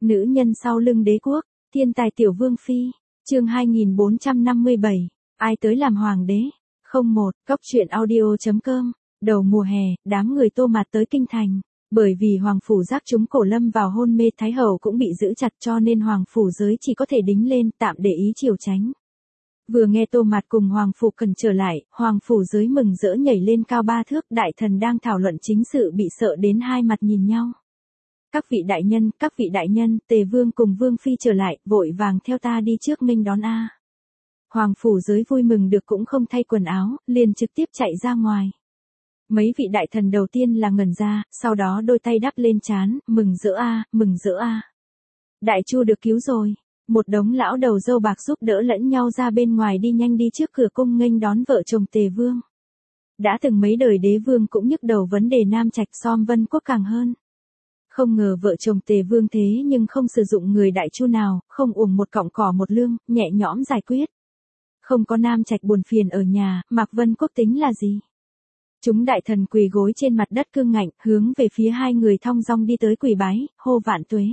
Nữ nhân sau lưng đế quốc, thiên tài tiểu vương phi, chương 2457, ai tới làm hoàng đế? 01, Cóc truyện audio.com, đầu mùa hè, đám người Tô Mạt tới kinh thành, bởi vì hoàng phủ giác chúng cổ lâm vào hôn mê, thái hậu cũng bị giữ chặt cho nên hoàng phủ giới chỉ có thể đính lên tạm để ý triều tránh. Vừa nghe Tô Mạt cùng hoàng phủ cần trở lại, hoàng phủ giới mừng rỡ nhảy lên cao 3 thước, đại thần đang thảo luận chính sự bị sợ đến hai mặt nhìn nhau. Các vị đại nhân, Tề vương cùng vương phi trở lại, vội vàng theo ta đi trước nghênh đón a. Hoàng phủ giới vui mừng được cũng không thay quần áo, liền trực tiếp chạy ra ngoài. Mấy vị đại thần đầu tiên là ngẩn ra, sau đó đôi tay đắp lên trán, mừng rỡ a, mừng rỡ a. Đại chu được cứu rồi. Một đống lão đầu râu bạc giúp đỡ lẫn nhau ra bên ngoài đi nhanh đi trước cửa cung nghênh đón vợ chồng Tề vương. Đã từng mấy đời đế vương cũng nhức đầu vấn đề nam trạch, Som Vân Quốc càng hơn. Không ngờ vợ chồng Tề vương thế nhưng không sử dụng người đại chu nào, không uổng một cọng cỏ một lương, nhẹ nhõm giải quyết. Không có nam trạch buồn phiền ở nhà, Mạc Vân Quốc tính là gì? Chúng đại thần quỳ gối trên mặt đất cương ngạnh, hướng về phía hai người thong dong đi tới quỳ bái, hô vạn tuế.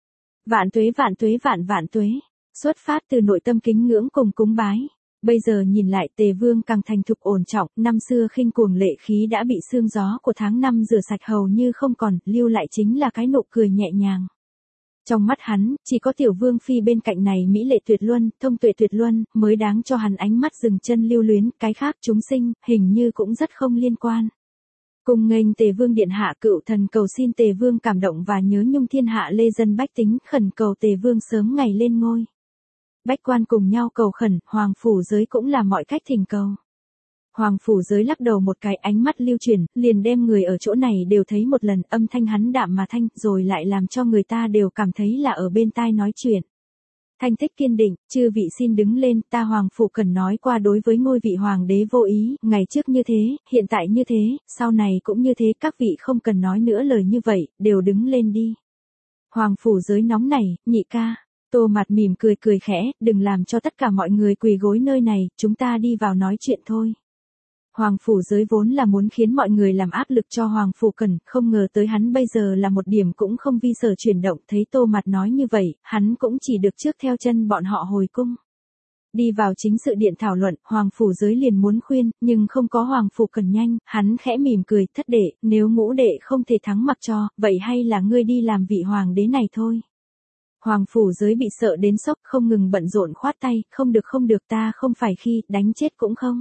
Vạn tuế vạn tuế vạn tuế, xuất phát từ nội tâm kính ngưỡng cùng cúng bái. Bây giờ nhìn lại Tề vương càng thành thục ổn trọng, năm xưa khinh cuồng lệ khí đã bị sương gió của tháng 5 rửa sạch hầu như không còn, lưu lại chính là cái nụ cười nhẹ nhàng. Trong mắt hắn, chỉ có tiểu vương phi bên cạnh này mỹ lệ tuyệt luân, thông tuệ tuyệt luân, mới đáng cho hắn ánh mắt dừng chân lưu luyến, cái khác chúng sinh, hình như cũng rất không liên quan. Cùng nghênh Tề vương điện hạ, cựu thần cầu xin Tề vương cảm động và nhớ nhung thiên hạ lê dân bách tính, khẩn cầu Tề vương sớm ngày lên ngôi. Bách quan cùng nhau cầu khẩn, hoàng phủ giới cũng làm mọi cách thỉnh cầu. Hoàng phủ giới lắc đầu một cái, ánh mắt lưu chuyển, liền đem người ở chỗ này đều thấy một lần, âm thanh hắn đạm mà thanh, rồi lại làm cho người ta đều cảm thấy là ở bên tai nói chuyện. Thanh tích kiên định, chư vị xin đứng lên, ta hoàng phủ cần nói qua đối với ngôi vị hoàng đế vô ý, ngày trước như thế, hiện tại như thế, sau này cũng như thế, các vị không cần nói nữa lời như vậy, đều đứng lên đi. Hoàng phủ giới nóng nảy, nhị ca. Tô Mạt mỉm cười cười khẽ, đừng làm cho tất cả mọi người quỳ gối nơi này, chúng ta đi vào nói chuyện thôi. Hoàng phủ giới vốn là muốn khiến mọi người làm áp lực cho hoàng phủ cần, không ngờ tới hắn bây giờ là một điểm cũng không vi sở chuyển động, thấy Tô Mạt nói như vậy, hắn cũng chỉ được trước theo chân bọn họ hồi cung. Đi vào chính sự điện thảo luận, hoàng phủ giới liền muốn khuyên, nhưng không có hoàng phủ cần nhanh, hắn khẽ mỉm cười, thất đệ, nếu ngũ đệ không thể thắng mặc cho, vậy hay là ngươi đi làm vị hoàng đế này thôi. Hoàng phủ giới bị sợ đến sốc, không ngừng bận rộn khoát tay, không được ta không phải khi, đánh chết cũng không.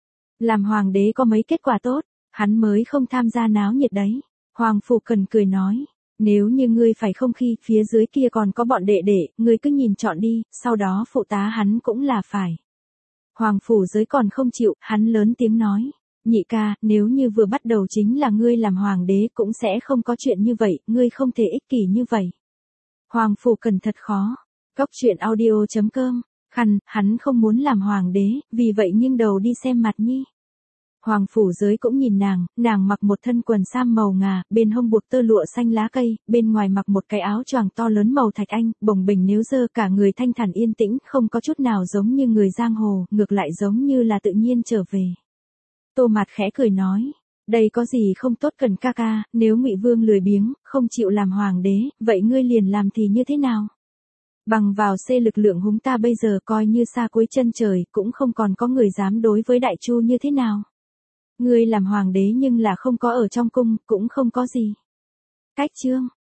Làm hoàng đế có mấy kết quả tốt, hắn mới không tham gia náo nhiệt đấy. Hoàng phủ cần cười nói, nếu như ngươi phải không khi, phía dưới kia còn có bọn đệ đệ, ngươi cứ nhìn chọn đi, sau đó phụ tá hắn cũng là phải. Hoàng phủ giới còn không chịu, hắn lớn tiếng nói, nhị ca, nếu như vừa bắt đầu chính là ngươi làm hoàng đế cũng sẽ không có chuyện như vậy, ngươi không thể ích kỷ như vậy. Hoàng phủ cần thật khó. Cóc truyện audio.com, hắn không muốn làm hoàng đế, vì vậy nghiêng đầu đi xem Mạt Nhi. Hoàng phủ giới cũng nhìn nàng mặc một thân quần sam màu ngà, bên hông buộc tơ lụa xanh lá cây, bên ngoài mặc một cái áo choàng to lớn màu thạch anh, bồng bềnh nếu dơ, cả người thanh thản yên tĩnh, không có chút nào giống như người giang hồ, ngược lại giống như là tự nhiên trở về. Tô Mạt khẽ cười nói, đây có gì không tốt cần ca ca, nếu Ngụy Vương lười biếng, không chịu làm hoàng đế, vậy ngươi liền làm thì như thế nào? Bằng vào C lực lượng húng ta bây giờ coi như xa cuối chân trời, cũng không còn có người dám đối với đại chu như thế nào. Ngươi làm hoàng đế nhưng là không có ở trong cung, cũng không có gì. Cách chương,